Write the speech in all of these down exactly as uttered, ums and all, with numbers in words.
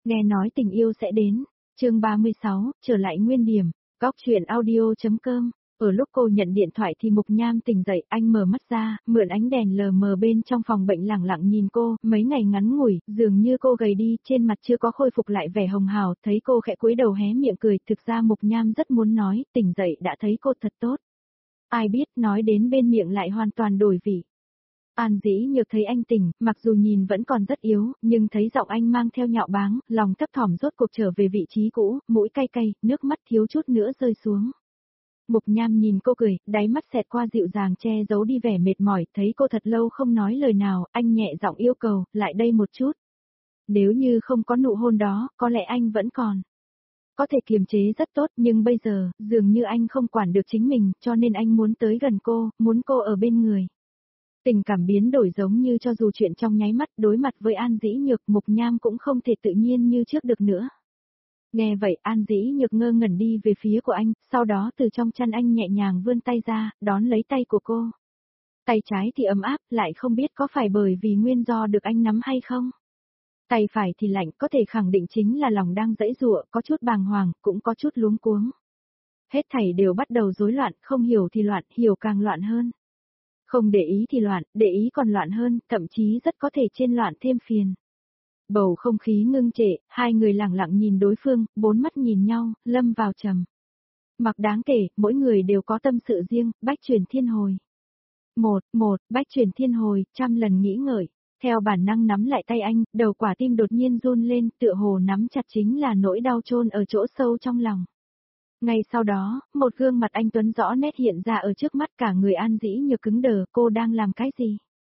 Nghe nói tình yêu sẽ đến. Chương ba mươi sáu, trở lại nguyên điểm. Góc truyện audio.com. Ở lúc cô nhận điện thoại thì Mục Nham tỉnh dậy, anh mở mắt ra, mượn ánh đèn lờ mờ bên trong phòng bệnh lẳng lặng nhìn cô, mấy ngày ngắn ngủi, dường như cô gầy đi, trên mặt chưa có khôi phục lại vẻ hồng hào, thấy cô khẽ cúi đầu hé miệng cười, thực ra Mục Nham rất muốn nói, tỉnh dậy đã thấy cô thật tốt. Ai biết nói đến bên miệng lại hoàn toàn đổi vị. An Dĩ Nhược thấy anh tỉnh, mặc dù nhìn vẫn còn rất yếu, nhưng thấy giọng anh mang theo nhạo báng, lòng thấp thỏm rốt cuộc trở về vị trí cũ, mũi cay cay, nước mắt thiếu chút nữa rơi xuống. Mục Nham nhìn cô cười, đáy mắt xẹt qua dịu dàng che giấu đi vẻ mệt mỏi, thấy cô thật lâu không nói lời nào, anh nhẹ giọng yêu cầu, lại đây một chút. Nếu như không có nụ hôn đó, có lẽ anh vẫn còn. Có thể kiềm chế rất tốt, nhưng bây giờ, dường như anh không quản được chính mình, cho nên anh muốn tới gần cô, muốn cô ở bên người. Tình cảm biến đổi giống như cho dù chuyện trong nháy mắt đối mặt với An Dĩ Nhược, Mục Nham cũng không thể tự nhiên như trước được nữa. Nghe vậy An Dĩ Nhược ngơ ngẩn đi về phía của anh, sau đó từ trong chăn anh nhẹ nhàng vươn tay ra, đón lấy tay của cô. Tay trái thì ấm áp, lại không biết có phải bởi vì nguyên do được anh nắm hay không. Tay phải thì lạnh, có thể khẳng định chính là lòng đang giãy giụa, có chút bàng hoàng, cũng có chút luống cuống. Hết thảy đều bắt đầu rối loạn, không hiểu thì loạn, hiểu càng loạn hơn. Không để ý thì loạn, để ý còn loạn hơn, thậm chí rất có thể trên loạn thêm phiền. Bầu không khí ngưng trệ, hai người lặng lặng nhìn đối phương, bốn mắt nhìn nhau, lâm vào trầm. Mặc đáng kể, mỗi người đều có tâm sự riêng, bách truyền thiên hồi. Một, một, bách truyền thiên hồi, trăm lần nghĩ ngợi. Theo bản năng nắm lại tay anh, đầu quả tim đột nhiên run lên, tựa hồ nắm chặt chính là nỗi đau chôn ở chỗ sâu trong lòng. Ngay sau đó, một gương mặt anh tuấn rõ nét hiện ra ở trước mắt, cả người An Dĩ Nhược cứng đờ, cô đang làm cái gì?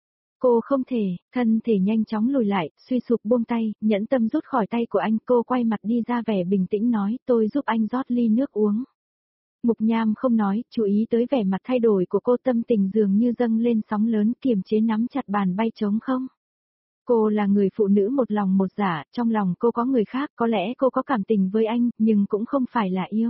Cô không thể, thân thể nhanh chóng lùi lại, suy sụp buông tay, nhẫn tâm rút khỏi tay của anh, cô quay mặt đi ra vẻ bình tĩnh nói, tôi giúp anh rót ly nước uống. Mục Nham không nói, chú ý tới vẻ mặt thay đổi của cô, tâm tình dường như dâng lên sóng lớn, kiềm chế nắm chặt bàn bay trống không. Cô là người phụ nữ một lòng một dạ, trong lòng cô có người khác, có lẽ cô có cảm tình với anh, nhưng cũng không phải là yêu.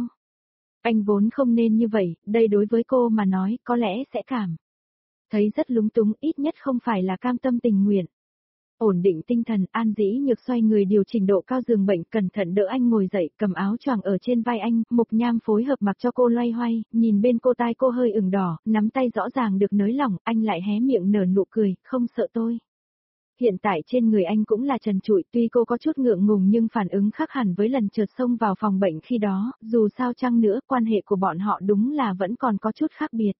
Anh vốn không nên như vậy, đây đối với cô mà nói, có lẽ sẽ cảm thấy rất lúng túng, ít nhất không phải là cam tâm tình nguyện. Ổn định tinh thần, An Dĩ Nhược xoay người điều chỉnh độ cao giường bệnh, cẩn thận đỡ anh ngồi dậy, cầm áo choàng ở trên vai anh, Mục Nham phối hợp mặc cho cô loay hoay, nhìn bên cô tai cô hơi ửng đỏ, nắm tay rõ ràng được nới lỏng, anh lại hé miệng nở nụ cười, không sợ tôi. Hiện tại trên người anh cũng là trần trụi, tuy cô có chút ngượng ngùng nhưng phản ứng khác hẳn với lần chợt xông vào phòng bệnh khi đó, dù sao chăng nữa, quan hệ của bọn họ đúng là vẫn còn có chút khác biệt.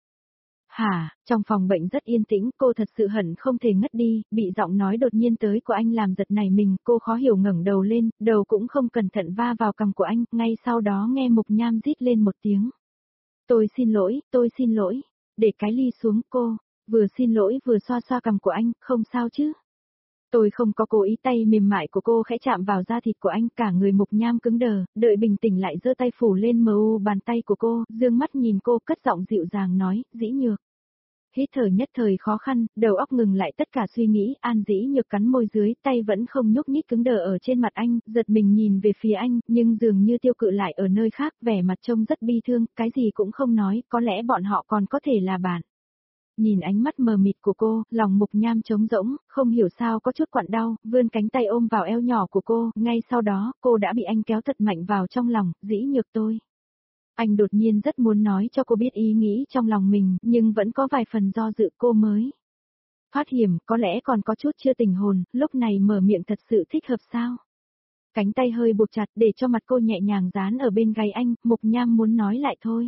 Hả, trong phòng bệnh rất yên tĩnh, cô thật sự hận không thể ngất đi, bị giọng nói đột nhiên tới của anh làm giật nảy mình, cô khó hiểu ngẩng đầu lên, đầu cũng không cẩn thận va vào cằm của anh, ngay sau đó nghe Mục Nham rít lên một tiếng. Tôi xin lỗi, tôi xin lỗi, để cái ly xuống cô, vừa xin lỗi vừa xoa xoa cằm của anh, không sao chứ. Tôi không có cố ý, tay mềm mại của cô khẽ chạm vào da thịt của anh, cả người Mục Nham cứng đờ, đợi bình tĩnh lại giơ tay phủ lên mờ u bàn tay của cô, dương mắt nhìn cô, cất giọng dịu dàng nói, Dĩ Nhược. Hít thở nhất thời khó khăn, đầu óc ngừng lại tất cả suy nghĩ, An Dĩ Nhược cắn môi dưới, tay vẫn không nhúc nhích cứng đờ ở trên mặt anh, giật mình nhìn về phía anh, nhưng dường như tiêu cự lại ở nơi khác, vẻ mặt trông rất bi thương, cái gì cũng không nói, có lẽ bọn họ còn có thể là bạn. Nhìn ánh mắt mờ mịt của cô, lòng Mục Nham trống rỗng, không hiểu sao có chút quặn đau, vươn cánh tay ôm vào eo nhỏ của cô, ngay sau đó, cô đã bị anh kéo thật mạnh vào trong lòng, Dĩ Nhược tôi. Anh đột nhiên rất muốn nói cho cô biết ý nghĩ trong lòng mình, nhưng vẫn có vài phần do dự, cô mới thoát hiểm, có lẽ còn có chút chưa tỉnh hồn, lúc này mở miệng thật sự thích hợp sao? Cánh tay hơi buộc chặt để cho mặt cô nhẹ nhàng dán ở bên gáy anh, Mục Nham muốn nói lại thôi.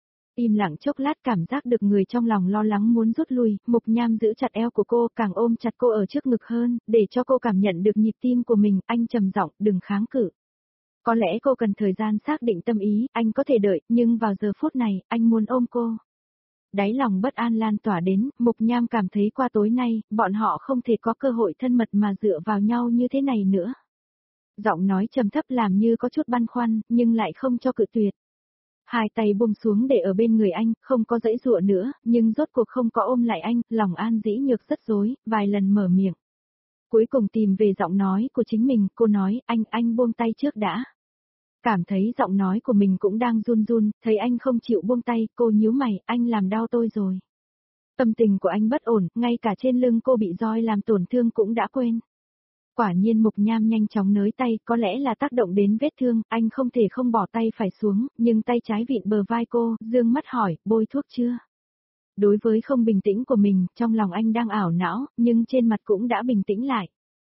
Im lặng chốc lát, cảm giác được người trong lòng lo lắng muốn rút lui, Mục Nham giữ chặt eo của cô, càng ôm chặt cô ở trước ngực hơn, để cho cô cảm nhận được nhịp tim của mình, anh trầm giọng, đừng kháng cự. Có lẽ cô cần thời gian xác định tâm ý, anh có thể đợi, nhưng vào giờ phút này, anh muốn ôm cô. Đáy lòng bất an lan tỏa đến, Mục Nham cảm thấy qua tối nay, bọn họ không thể có cơ hội thân mật mà dựa vào nhau như thế này nữa. Giọng nói trầm thấp làm như có chút băn khoăn, nhưng lại không cho cự tuyệt. Hai tay buông xuống để ở bên người anh, không có giãy giụa nữa, nhưng rốt cuộc không có ôm lại anh, lòng An Dĩ Nhược rất rối, vài lần mở miệng. Cuối cùng tìm về giọng nói của chính mình, cô nói, anh, anh buông tay trước đã. Cảm thấy giọng nói của mình cũng đang run run, thấy anh không chịu buông tay, cô nhíu mày, anh làm đau tôi rồi. Tâm tình của anh bất ổn, ngay cả trên lưng cô bị roi làm tổn thương cũng đã quên. Quả nhiên Mục Nham nhanh chóng nới tay, có lẽ là tác động đến vết thương, anh không thể không bỏ tay phải xuống, nhưng tay trái vịn bờ vai cô, dương mắt hỏi, bôi thuốc chưa? Đối với không bình tĩnh của mình, trong lòng anh đang ảo não, nhưng trên mặt cũng đã bình tĩnh lại.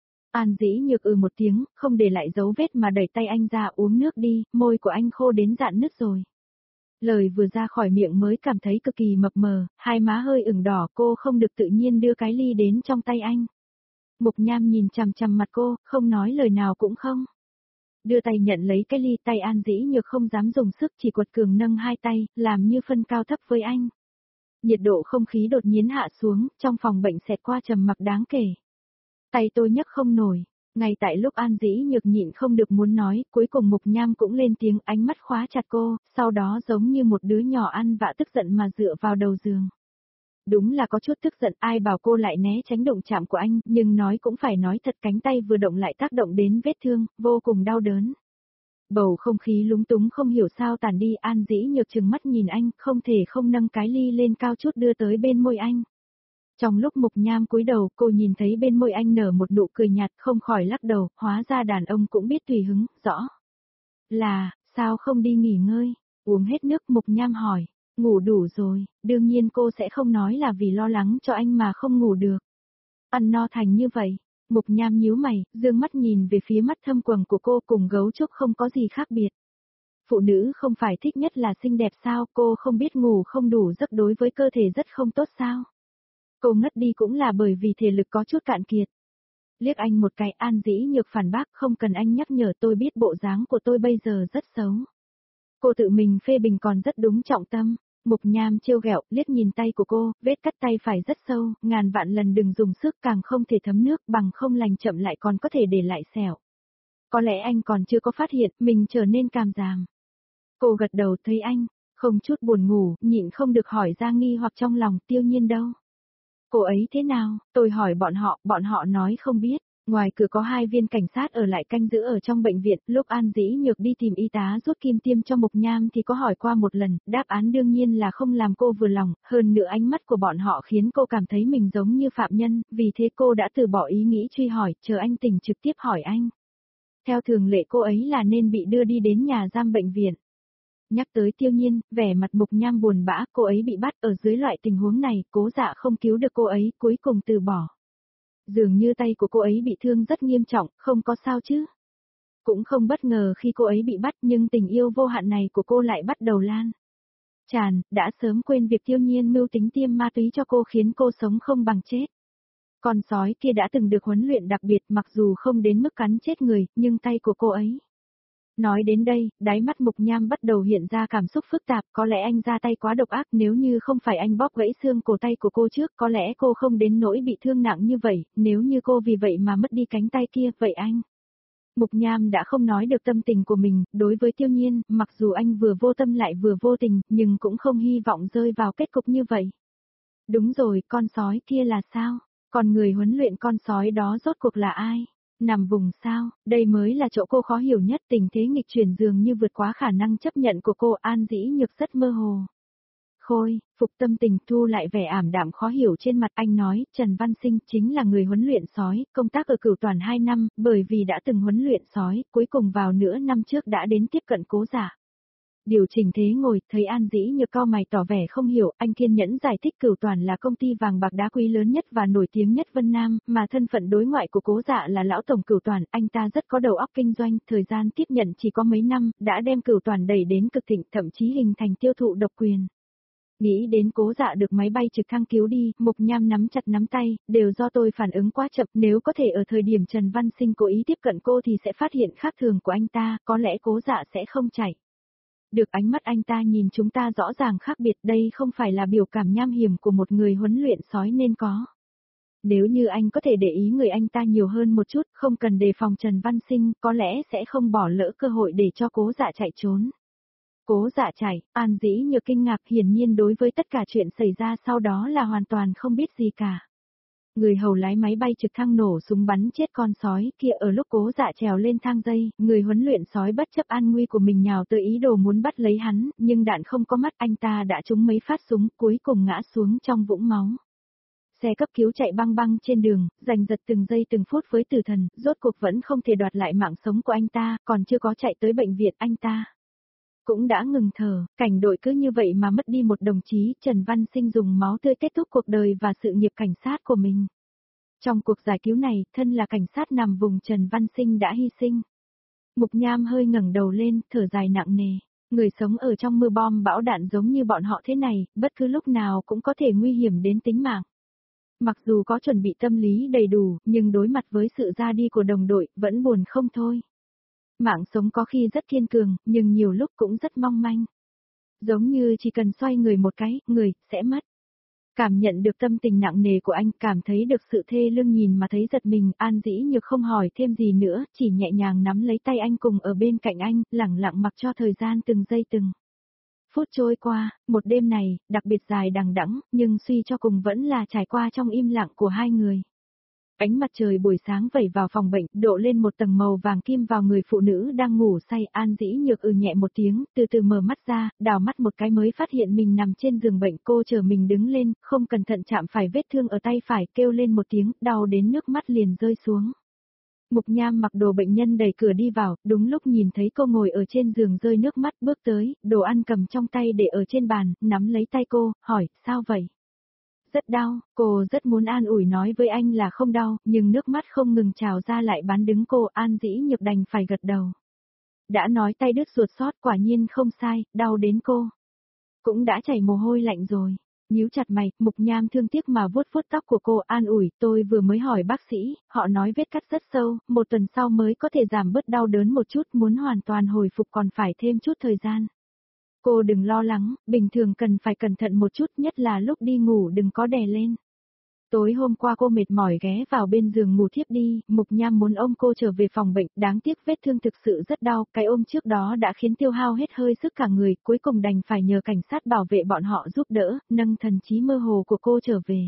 An Dĩ Nhược ừ một tiếng, không để lại dấu vết mà đẩy tay anh ra uống nước đi, môi của anh khô đến rạn nứt rồi. Lời vừa ra khỏi miệng mới cảm thấy cực kỳ mập mờ, hai má hơi ửng đỏ, cô không được tự nhiên đưa cái ly đến trong tay anh. Mục Nham nhìn chằm chằm mặt cô, không nói lời nào cũng không. Đưa tay nhận lấy cái ly, tay An Dĩ Nhược không dám dùng sức, chỉ quật cường nâng hai tay, làm như phân cao thấp với anh. Nhiệt độ không khí đột nhiên hạ xuống, trong phòng bệnh xẹt qua trầm mặc đáng kể. Tay tôi nhấc không nổi, ngay tại lúc An Dĩ Nhược nhịn không được muốn nói, cuối cùng Mục Nham cũng lên tiếng, ánh mắt khóa chặt cô, sau đó giống như một đứa nhỏ ăn vạ tức giận mà dựa vào đầu giường. Đúng là có chút tức giận, ai bảo cô lại né tránh động chạm của anh, nhưng nói cũng phải nói thật, cánh tay vừa động lại tác động đến vết thương, vô cùng đau đớn. Bầu không khí lúng túng không hiểu sao tàn đi, An Dĩ Nhược trừng mắt nhìn anh, không thể không nâng cái ly lên cao chút đưa tới bên môi anh. Trong lúc Mục Nham cúi đầu, cô nhìn thấy bên môi anh nở một nụ cười nhạt, không khỏi lắc đầu, hóa ra đàn ông cũng biết tùy hứng, rõ. Là, sao không đi nghỉ ngơi, uống hết nước, Mục Nham hỏi. Ngủ đủ rồi, đương nhiên cô sẽ không nói là vì lo lắng cho anh mà không ngủ được. Ăn no thành như vậy, Mục Nham nhíu mày, dương mắt nhìn về phía mắt thâm quầng của cô, cùng gấu trúc không có gì khác biệt. Phụ nữ không phải thích nhất là xinh đẹp sao, cô không biết ngủ không đủ giấc đối với cơ thể rất không tốt sao. Cô ngất đi cũng là bởi vì thể lực có chút cạn kiệt. Liếc anh một cái, An Dĩ Nhược phản bác, không cần anh nhắc nhở, tôi biết bộ dáng của tôi bây giờ rất xấu. Cô tự mình phê bình còn rất đúng trọng tâm. Mục Nham trêu ghẹo, liếc nhìn tay của cô, vết cắt tay phải rất sâu, ngàn vạn lần đừng dùng sức, càng không thể thấm nước, bằng không lành chậm lại còn có thể để lại sẹo. Có lẽ anh còn chưa có phát hiện, mình trở nên càm giảm. Cô gật đầu, thấy anh không chút buồn ngủ, nhịn không được hỏi ra nghi hoặc trong lòng, Tiêu Nhiên đâu? Cô ấy thế nào? Tôi hỏi bọn họ, bọn họ nói không biết. Ngoài cửa có hai viên cảnh sát ở lại canh giữ ở trong bệnh viện, lúc An Dĩ Nhược đi tìm y tá rút kim tiêm cho Mục Nham thì có hỏi qua một lần, đáp án đương nhiên là không làm cô vừa lòng, hơn nữa ánh mắt của bọn họ khiến cô cảm thấy mình giống như phạm nhân, vì thế cô đã từ bỏ ý nghĩ truy hỏi, chờ anh tỉnh trực tiếp hỏi anh. Theo thường lệ cô ấy là nên bị đưa đi đến nhà giam bệnh viện. Nhắc tới Tiêu Nhiên, vẻ mặt Mục Nham buồn bã, cô ấy bị bắt ở dưới loại tình huống này, Cố Dạ không cứu được cô ấy, cuối cùng từ bỏ. Dường như tay của cô ấy bị thương rất nghiêm trọng, không có sao chứ. Cũng không bất ngờ khi cô ấy bị bắt, nhưng tình yêu vô hạn này của cô lại bắt đầu lan tràn, đã sớm quên việc Tiêu Nhiên mưu tính tiêm ma túy cho cô khiến cô sống không bằng chết. Con sói kia đã từng được huấn luyện đặc biệt, mặc dù không đến mức cắn chết người, nhưng tay của cô ấy. Nói đến đây, đáy mắt Mục Nham bắt đầu hiện ra cảm xúc phức tạp, có lẽ anh ra tay quá độc ác, nếu như không phải anh bóp gãy xương cổ tay của cô trước, có lẽ cô không đến nỗi bị thương nặng như vậy, nếu như cô vì vậy mà mất đi cánh tay kia, vậy anh. Mục Nham đã không nói được tâm tình của mình, đối với Tiêu Nhiên, mặc dù anh vừa vô tâm lại vừa vô tình, nhưng cũng không hy vọng rơi vào kết cục như vậy. Đúng rồi, con sói kia là sao? Còn người huấn luyện con sói đó rốt cuộc là ai? Nằm vùng sao, đây mới là chỗ cô khó hiểu nhất, tình thế nghịch chuyển dường như vượt quá khả năng chấp nhận của cô. An Dĩ Nhược rất mơ hồ. Khôi, phục tâm tình thu lại vẻ ảm đạm khó hiểu trên mặt, anh nói, Trần Văn Sinh chính là người huấn luyện sói, công tác ở Cửu Toàn hai năm, bởi vì đã từng huấn luyện sói, cuối cùng vào nửa năm trước đã đến tiếp cận Cố Dạ. Điều chỉnh thế ngồi, thấy An Dĩ Nhược cau mày tỏ vẻ không hiểu, anh kiên nhẫn giải thích Cửu Toàn là công ty vàng bạc đá quý lớn nhất và nổi tiếng nhất Vân Nam, mà thân phận đối ngoại của Cố Dạ là lão tổng Cửu Toàn, anh ta rất có đầu óc kinh doanh, thời gian tiếp nhận chỉ có mấy năm, đã đem Cửu Toàn đẩy đến cực thịnh, thậm chí hình thành tiêu thụ độc quyền. Nghĩ đến Cố Dạ được máy bay trực thăng cứu đi, Mục Nham nắm chặt nắm tay, đều do tôi phản ứng quá chậm, nếu có thể ở thời điểm Trần Văn Sinh cố ý tiếp cận cô thì sẽ phát hiện khác thường của anh ta, có lẽ Cố Dạ sẽ không chạy. Được, ánh mắt anh ta nhìn chúng ta rõ ràng khác biệt, đây không phải là biểu cảm nham hiểm của một người huấn luyện sói nên có. Nếu như anh có thể để ý người anh ta nhiều hơn một chút, không cần đề phòng Trần Văn Sinh, có lẽ sẽ không bỏ lỡ cơ hội để cho Cố Dạ chạy trốn. Cố Dạ chạy, An Dĩ Nhược kinh ngạc, hiển nhiên đối với tất cả chuyện xảy ra sau đó là hoàn toàn không biết gì cả. Người hầu lái máy bay trực thăng nổ súng bắn chết con sói kia ở lúc Cố Dạ trèo lên thang dây, người huấn luyện sói bất chấp an nguy của mình nhào tới ý đồ muốn bắt lấy hắn, nhưng đạn không có mắt, anh ta đã trúng mấy phát súng, cuối cùng ngã xuống trong vũng máu. Xe cấp cứu chạy băng băng trên đường, giành giật từng giây từng phút với tử thần, rốt cuộc vẫn không thể đoạt lại mạng sống của anh ta, còn chưa có chạy tới bệnh viện anh ta cũng đã ngừng thở, cảnh đội cứ như vậy mà mất đi một đồng chí. Trần Văn Sinh dùng máu tươi kết thúc cuộc đời và sự nghiệp cảnh sát của mình. Trong cuộc giải cứu này, thân là cảnh sát nằm vùng Trần Văn Sinh đã hy sinh. Mục Nham hơi ngẩng đầu lên, thở dài nặng nề. Người sống ở trong mưa bom bão đạn giống như bọn họ thế này, bất cứ lúc nào cũng có thể nguy hiểm đến tính mạng. Mặc dù có chuẩn bị tâm lý đầy đủ, nhưng đối mặt với sự ra đi của đồng đội, vẫn buồn không thôi. Mạng sống có khi rất kiên cường, nhưng nhiều lúc cũng rất mong manh. Giống như chỉ cần xoay người một cái, người, sẽ mất. Cảm nhận được tâm tình nặng nề của anh, cảm thấy được sự thê lương, nhìn mà thấy giật mình. An Dĩ Nhược không hỏi thêm gì nữa, chỉ nhẹ nhàng nắm lấy tay anh cùng ở bên cạnh anh, lẳng lặng mặc cho thời gian từng giây từng phút trôi qua. Một đêm này, đặc biệt dài đằng đẵng, nhưng suy cho cùng vẫn là trải qua trong im lặng của hai người. Ánh mặt trời buổi sáng vẩy vào phòng bệnh, độ lên một tầng màu vàng kim vào người phụ nữ đang ngủ say. An Dĩ Nhược ừ nhẹ một tiếng, từ từ mở mắt ra, đào mắt một cái mới phát hiện mình nằm trên giường bệnh. Cô chờ mình đứng lên, không cẩn thận chạm phải vết thương ở tay phải, kêu lên một tiếng, đau đến nước mắt liền rơi xuống. Mục Nham mặc đồ bệnh nhân đẩy cửa đi vào, đúng lúc nhìn thấy cô ngồi ở trên giường rơi nước mắt, bước tới, đồ ăn cầm trong tay để ở trên bàn, nắm lấy tay cô, hỏi, sao vậy? Rất đau, cô rất muốn an ủi nói với anh là không đau, nhưng nước mắt không ngừng trào ra lại bán đứng cô. An Dĩ Nhược đành phải gật đầu. Đã nói tay đứt ruột sót, quả nhiên không sai, đau đến cô cũng đã chảy mồ hôi lạnh rồi. Nhíu chặt mày, Mục Nham thương tiếc mà vuốt vuốt tóc của cô, an ủi, tôi vừa mới hỏi bác sĩ, họ nói vết cắt rất sâu, một tuần sau mới có thể giảm bớt đau đớn một chút, muốn hoàn toàn hồi phục còn phải thêm chút thời gian. Cô đừng lo lắng, bình thường cần phải cẩn thận một chút, nhất là lúc đi ngủ đừng có đè lên. Tối hôm qua cô mệt mỏi ghé vào bên giường ngủ thiếp đi, Mục Nham muốn ôm cô trở về phòng bệnh, đáng tiếc vết thương thực sự rất đau, cái ôm trước đó đã khiến tiêu hao hết hơi sức cả người, cuối cùng đành phải nhờ cảnh sát bảo vệ bọn họ giúp đỡ, nâng thần trí mơ hồ của cô trở về.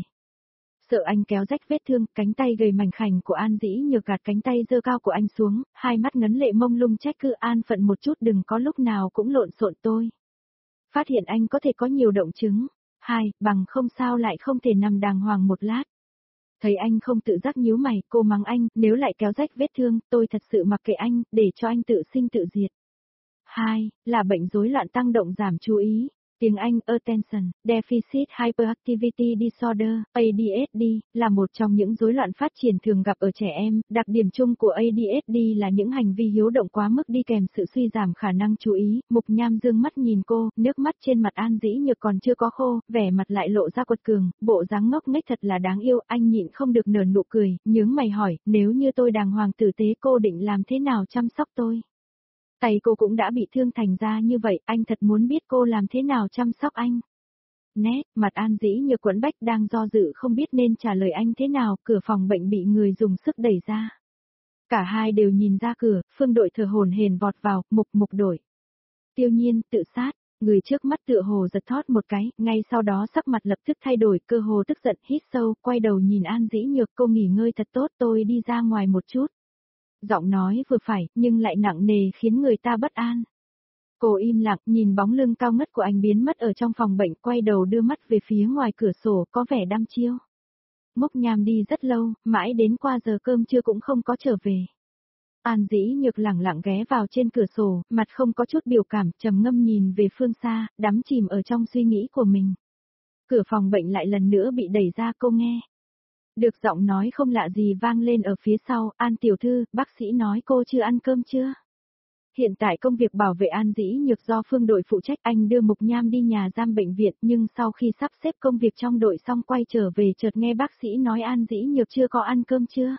Sợ anh kéo rách vết thương, cánh tay gầy mảnh khảnh của An Dĩ Nhược gạt cánh tay giơ cao của anh xuống, hai mắt ngấn lệ mông lung trách cứ, an phận một chút, đừng có lúc nào cũng lộn xộn tôi. Phát hiện anh có thể có nhiều động chứng. Hai, bằng không sao lại không thể nằm đàng hoàng một lát. Thấy anh không tự giác nhíu mày, cô mắng anh, nếu lại kéo rách vết thương, tôi thật sự mặc kệ anh, để cho anh tự sinh tự diệt. Hai, là bệnh rối loạn tăng động giảm chú ý. Tiếng Anh Attention Deficit Hyperactivity Disorder, A D H D, là một trong những rối loạn phát triển thường gặp ở trẻ em. Đặc điểm chung của A D H D là những hành vi hiếu động quá mức đi kèm sự suy giảm khả năng chú ý. Mục Nham dương mắt nhìn cô, nước mắt trên mặt An Dĩ Nhược còn chưa có khô, vẻ mặt lại lộ ra quật cường, bộ dáng ngốc nghếch thật là đáng yêu. Anh nhịn không được nở nụ cười, nhướng mày hỏi, nếu như tôi đàng hoàng tử tế cô định làm thế nào chăm sóc tôi? Tay cô cũng đã bị thương thành ra như vậy, anh thật muốn biết cô làm thế nào chăm sóc anh. Nét, mặt An Dĩ Nhược quẫn bách đang do dự không biết nên trả lời anh thế nào, cửa phòng bệnh bị người dùng sức đẩy ra. Cả hai đều nhìn ra cửa, Phương Đội thở hổn hển vọt vào, Mục Mục Đội. Tiêu Nhiên, tự sát, người trước mắt tựa hồ giật thót một cái, ngay sau đó sắc mặt lập tức thay đổi, cơ hồ tức giận, hít sâu, quay đầu nhìn An Dĩ Nhược, cô nghỉ ngơi thật tốt, tôi đi ra ngoài một chút. Giọng nói vừa phải, nhưng lại nặng nề khiến người ta bất an. Cô im lặng, nhìn bóng lưng cao ngất của anh biến mất ở trong phòng bệnh, quay đầu đưa mắt về phía ngoài cửa sổ, có vẻ đăm chiêu. Mục Nham đi rất lâu, mãi đến qua giờ cơm trưa cũng không có trở về. An Dĩ Nhược lẳng lặng ghé vào trên cửa sổ, mặt không có chút biểu cảm, trầm ngâm nhìn về phương xa, đắm chìm ở trong suy nghĩ của mình. Cửa phòng bệnh lại lần nữa bị đẩy ra, cô nghe được giọng nói không lạ gì vang lên ở phía sau, An tiểu thư, bác sĩ nói cô chưa ăn cơm chưa? Hiện tại công việc bảo vệ An Dĩ Nhược do Phương Đội phụ trách, anh đưa Mục Nham đi nhà giam bệnh viện, nhưng sau khi sắp xếp công việc trong đội xong quay trở về chợt nghe bác sĩ nói An Dĩ Nhược chưa có ăn cơm chưa?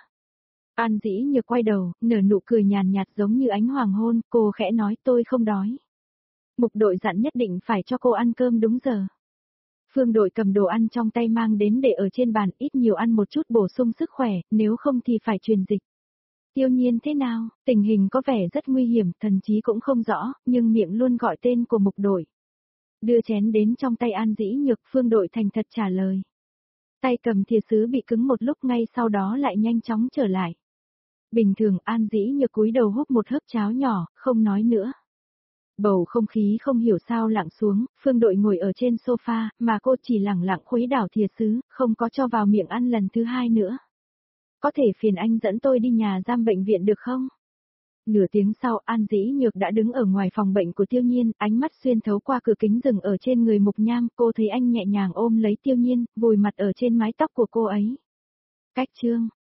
An Dĩ Nhược quay đầu, nở nụ cười nhàn nhạt giống như ánh hoàng hôn, cô khẽ nói tôi không đói. Mục Đội dặn nhất định phải cho cô ăn cơm đúng giờ. Phương Đội cầm đồ ăn trong tay mang đến để ở trên bàn, ít nhiều ăn một chút bổ sung sức khỏe, nếu không thì phải truyền dịch. Tiêu Nhiên thế nào, tình hình có vẻ rất nguy hiểm, thần chí cũng không rõ, nhưng miệng luôn gọi tên của Mục Đội. Đưa chén đến trong tay An Dĩ Nhược, Phương Đội thành thật trả lời. Tay cầm thìa sứ bị cứng một lúc, ngay sau đó lại nhanh chóng trở lại. Bình thường An Dĩ Nhược cúi đầu húp một hớp cháo nhỏ, không nói nữa. Bầu không khí không hiểu sao lặng xuống, Phương Đội ngồi ở trên sofa, mà cô chỉ lẳng lặng khuấy đảo thìa sứ, không có cho vào miệng ăn lần thứ hai nữa. Có thể phiền anh dẫn tôi đi nhà giam bệnh viện được không? Nửa tiếng sau, An Dĩ Nhược đã đứng ở ngoài phòng bệnh của Tiêu Nhiên, ánh mắt xuyên thấu qua cửa kính dừng ở trên người Mục Nham, cô thấy anh nhẹ nhàng ôm lấy Tiêu Nhiên, vùi mặt ở trên mái tóc của cô ấy. Cách chương